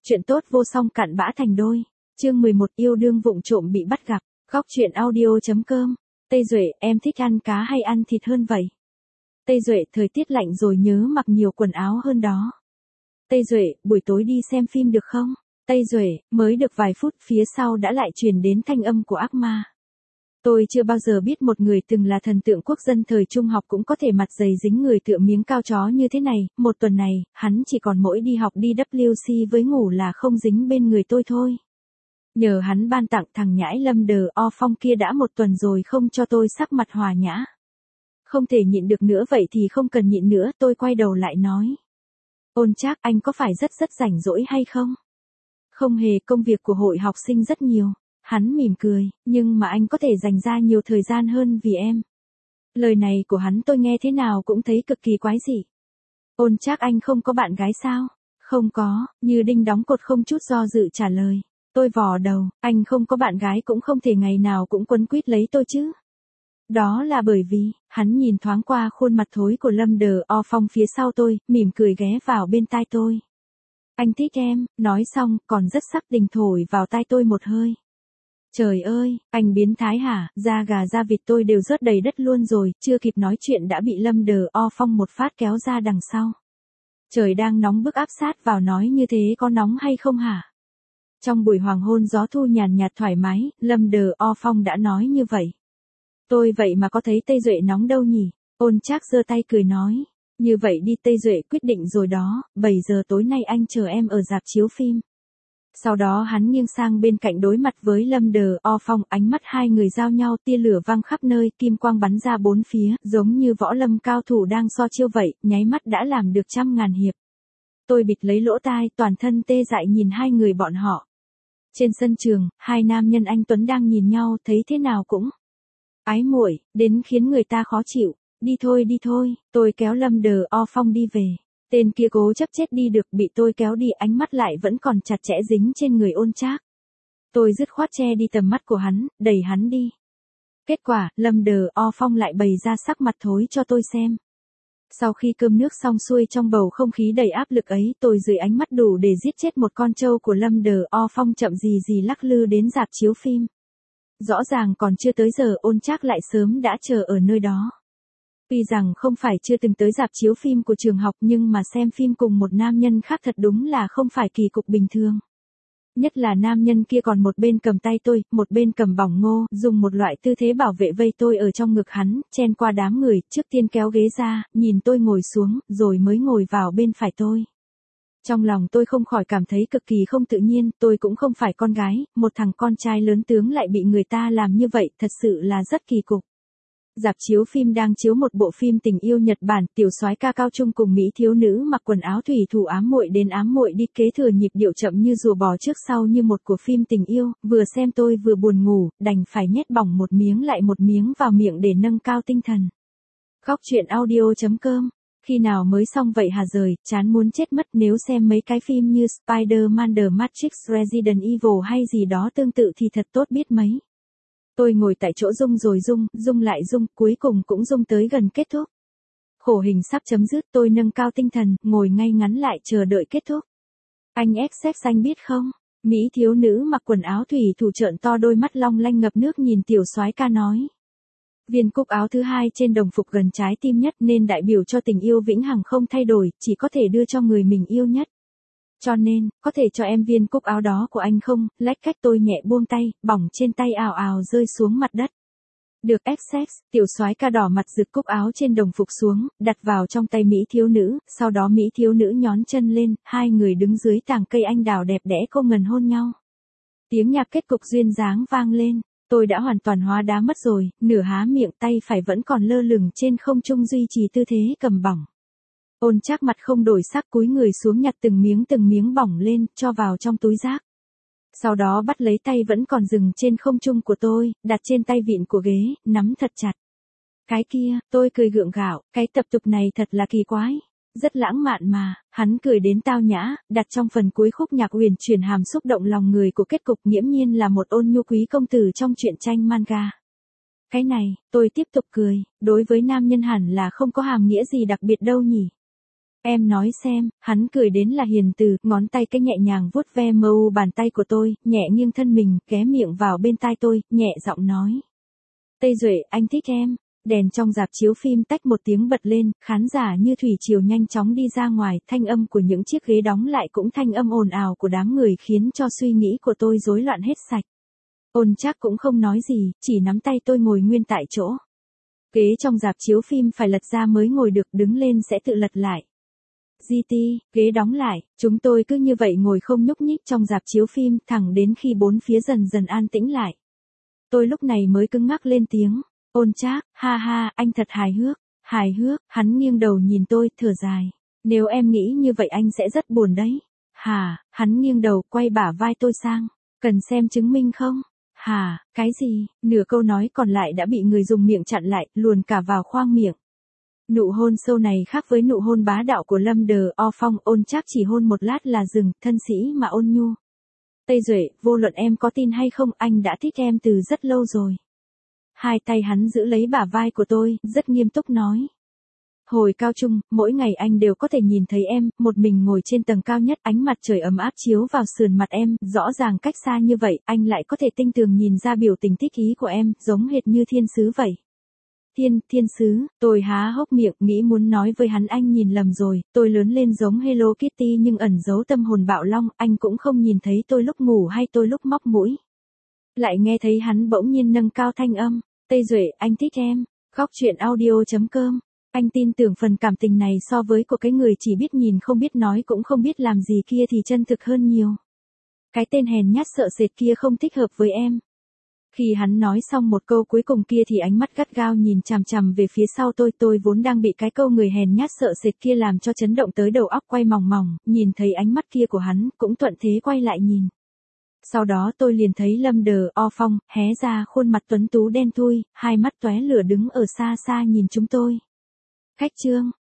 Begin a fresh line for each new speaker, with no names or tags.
Chuyện tốt vô song cặn bã thành đôi. Chương 11 yêu đương vụng trộm bị bắt gặp. Góc truyện audio.com. Tây Duệ, em thích ăn cá hay ăn thịt hơn vậy? Tây Duệ, thời tiết lạnh rồi nhớ mặc nhiều quần áo hơn đó. Tây Duệ, buổi tối đi xem phim được không? Tây Duệ, mới được vài phút phía sau đã lại truyền đến thanh âm của ác ma. Tôi chưa bao giờ biết một người từng là thần tượng quốc dân thời trung học cũng có thể mặt dày dính người tựa miếng cao chó như thế này. Một tuần này, hắn chỉ còn mỗi đi học đi WC với ngủ là không dính bên người tôi thôi. Nhờ hắn ban tặng thằng nhãi Lâm Đờ O Phong kia đã một tuần rồi không cho tôi sắc mặt hòa nhã. Không thể nhịn được nữa vậy thì không cần nhịn nữa, tôi quay đầu lại nói. Ôn Trác, anh có phải rất rảnh rỗi hay không? Không hề, công việc của hội học sinh rất nhiều. Hắn mỉm cười, nhưng mà anh có thể dành ra nhiều thời gian hơn vì em. Lời này của hắn tôi nghe thế nào cũng thấy cực kỳ quái dị. Ôn Trác, anh không có bạn gái sao? Không có, như đinh đóng cột không chút do dự trả lời. Tôi vò đầu, anh không có bạn gái cũng không thể ngày nào cũng quấn quýt lấy tôi chứ. Đó là bởi vì, hắn nhìn thoáng qua khuôn mặt thối của Lâm Đờ O Phong phía sau tôi, mỉm cười ghé vào bên tai tôi. Anh thích em, nói xong, còn rất sắc tình thổi vào tai tôi một hơi. Trời ơi, anh biến thái hả, da gà da vịt tôi đều rớt đầy đất luôn rồi, chưa kịp nói chuyện đã bị Lâm Đờ O Phong một phát kéo ra đằng sau. Trời đang nóng bức áp sát vào nói như thế có nóng hay không hả? Trong buổi hoàng hôn gió thu nhàn nhạt thoải mái, Lâm Đờ O Phong đã nói như vậy. Tôi vậy mà có thấy Tây Duệ nóng đâu nhỉ? Ôn Trác giơ tay cười nói. Như vậy đi Tây Duệ, quyết định rồi đó, 7 giờ tối nay anh chờ em ở rạp chiếu phim. Sau đó hắn nghiêng sang bên cạnh đối mặt với Lâm Đờ O Phong, ánh mắt hai người giao nhau, tia lửa văng khắp nơi, kim quang bắn ra bốn phía, giống như võ lâm cao thủ đang so chiêu vậy, nháy mắt đã làm được 100.000 hiệp. Tôi bịt lấy lỗ tai, toàn thân tê dại nhìn hai người bọn họ. Trên sân trường, hai nam nhân anh tuấn đang nhìn nhau, thấy thế nào cũng ái muội, đến khiến người ta khó chịu. Đi thôi, tôi kéo Lâm Đờ O Phong đi về. Tên kia cố chấp chết đi được, bị tôi kéo đi, ánh mắt lại vẫn còn chặt chẽ dính trên người Ôn Trác. Tôi dứt khoát che đi tầm mắt của hắn, đẩy hắn đi. Kết quả, Lâm Đờ O Phong lại bày ra sắc mặt thối cho tôi xem. Sau khi cơm nước xong xuôi, trong bầu không khí đầy áp lực ấy, tôi dưới ánh mắt đủ để giết chết một con trâu của Lâm Đờ O Phong chậm gì lắc lư đến rạp chiếu phim. Rõ ràng còn chưa tới giờ, Ôn Trác lại sớm đã chờ ở nơi đó. Tuy rằng không phải chưa từng tới rạp chiếu phim của trường học nhưng mà xem phim cùng một nam nhân khác thật đúng là không phải kỳ cục bình thường. Nhất là nam nhân kia còn một bên cầm tay tôi, một bên cầm bỏng ngô, dùng một loại tư thế bảo vệ vây tôi ở trong ngực hắn, chen qua đám người, trước tiên kéo ghế ra, nhìn tôi ngồi xuống, rồi mới ngồi vào bên phải tôi. Trong lòng tôi không khỏi cảm thấy cực kỳ không tự nhiên, tôi cũng không phải con gái, một thằng con trai lớn tướng lại bị người ta làm như vậy, thật sự là rất kỳ cục. Rạp chiếu phim đang chiếu một bộ phim tình yêu Nhật Bản, tiểu soái ca cao trung cùng mỹ thiếu nữ mặc quần áo thủy thủ ám muội đến ám muội đi, kế thừa nhịp điệu chậm như rùa bò trước sau như một của phim tình yêu, vừa xem tôi vừa buồn ngủ, đành phải nhét bỏng một miếng lại một miếng vào miệng để nâng cao tinh thần. Góc truyện audio.com. Khi nào mới xong vậy hả rời, chán muốn chết mất, nếu xem mấy cái phim như Spider-Man, The Matrix, Resident Evil hay gì đó tương tự thì thật tốt biết mấy. Tôi ngồi tại chỗ rung rồi rung lại rung, cuối cùng cũng rung tới gần kết thúc. Khổ hình sắp chấm dứt, tôi nâng cao tinh thần, ngồi ngay ngắn lại chờ đợi kết thúc. Anh XX xanh biết không? Mỹ thiếu nữ mặc quần áo thủy thủ trợn to đôi mắt long lanh ngập nước nhìn tiểu soái ca nói. Viên cúc áo thứ hai trên đồng phục gần trái tim nhất nên đại biểu cho tình yêu vĩnh hằng không thay đổi, chỉ có thể đưa cho người mình yêu nhất. Cho nên, có thể cho em viên cúc áo đó của anh không? Lách cách tôi nhẹ buông tay, bỏng trên tay ào ào rơi xuống mặt đất. Được XX, tiểu soái ca đỏ mặt giựt cúc áo trên đồng phục xuống, đặt vào trong tay mỹ thiếu nữ, sau đó mỹ thiếu nữ nhón chân lên, hai người đứng dưới tàng cây anh đào đẹp đẽ cô ngần hôn nhau. Tiếng nhạc kết cục duyên dáng vang lên, tôi đã hoàn toàn hóa đá mất rồi, nửa há miệng, tay phải vẫn còn lơ lửng trên không trung duy trì tư thế cầm bỏng. Ôn Trác mặt không đổi sắc cúi người xuống nhặt từng miếng bỏng lên, cho vào trong túi rác. Sau đó bắt lấy tay vẫn còn dừng trên không trung của tôi, đặt trên tay vịn của ghế, nắm thật chặt. Cái kia, tôi cười gượng gạo, cái tập tục này thật là kỳ quái. Rất lãng mạn mà, hắn cười đến tao nhã, đặt trong phần cuối khúc nhạc huyền chuyển hàm xúc động lòng người của kết cục nghiễm nhiên là một ôn nhu quý công tử trong truyện tranh manga. Cái này, tôi tiếp tục cười, đối với nam nhân hẳn là không có hàm nghĩa gì đặc biệt đâu nhỉ. Em nói xem, hắn cười đến là hiền từ, ngón tay cái nhẹ nhàng vuốt ve mờ u bàn tay của tôi, nhẹ nghiêng thân mình, ghé miệng vào bên tai tôi, nhẹ giọng nói. Tây Duệ, anh thích em. Đèn trong rạp chiếu phim tách một tiếng bật lên, khán giả như thủy triều nhanh chóng đi ra ngoài, thanh âm của những chiếc ghế đóng lại cũng thanh âm ồn ào của đám người khiến cho suy nghĩ của tôi rối loạn hết sạch. Ôn Trác cũng không nói gì, chỉ nắm tay tôi ngồi nguyên tại chỗ. Ghế trong rạp chiếu phim phải lật ra mới ngồi được, đứng lên sẽ tự lật lại. GT, ghế đóng lại, chúng tôi cứ như vậy ngồi không nhúc nhích trong rạp chiếu phim thẳng đến khi bốn phía dần dần an tĩnh lại. Tôi lúc này mới cứng ngắc lên tiếng. Ôn Trác, ha ha, anh thật hài hước, hắn nghiêng đầu nhìn tôi, thở dài. Nếu em nghĩ như vậy anh sẽ rất buồn đấy. Hả, hắn nghiêng đầu, quay bả vai tôi sang. Cần xem chứng minh không? Hả, cái gì? Nửa câu nói còn lại đã bị người dùng miệng chặn lại, luồn cả vào khoang miệng. Nụ hôn sâu này khác với nụ hôn bá đạo của Lâm Đờ O Phong, Ôn Trác chỉ hôn một lát là dừng, thân sĩ mà ôn nhu. Tây Duệ, vô luận em có tin hay không, anh đã thích em từ rất lâu rồi. Hai tay hắn giữ lấy bả vai của tôi, rất nghiêm túc nói. Hồi cao trung, mỗi ngày anh đều có thể nhìn thấy em, một mình ngồi trên tầng cao nhất, ánh mặt trời ấm áp chiếu vào sườn mặt em, rõ ràng cách xa như vậy, anh lại có thể tinh tường nhìn ra biểu tình thích ý của em, giống hệt như thiên sứ vậy. Thiên sứ, tôi há hốc miệng, nghĩ muốn nói với hắn anh nhìn lầm rồi, tôi lớn lên giống Hello Kitty nhưng ẩn giấu tâm hồn bạo long, anh cũng không nhìn thấy tôi lúc ngủ hay tôi lúc móc mũi. Lại nghe thấy hắn bỗng nhiên nâng cao thanh âm, Tây Duệ, anh thích em, khóc chuyện audio.com. Anh tin tưởng phần cảm tình này so với của cái người chỉ biết nhìn không biết nói cũng không biết làm gì kia thì chân thực hơn nhiều. Cái tên hèn nhát sợ sệt kia không thích hợp với em. Khi hắn nói xong một câu cuối cùng kia thì ánh mắt gắt gao nhìn chằm chằm về phía sau tôi vốn đang bị cái câu người hèn nhát sợ sệt kia làm cho chấn động tới đầu óc quay mòng mòng, nhìn thấy ánh mắt kia của hắn, cũng thuận thế quay lại nhìn. Sau đó tôi liền thấy Lâm Đờ O Phong, hé ra khuôn mặt tuấn tú đen thui, hai mắt tóe lửa đứng ở xa xa nhìn chúng tôi. Khách trương,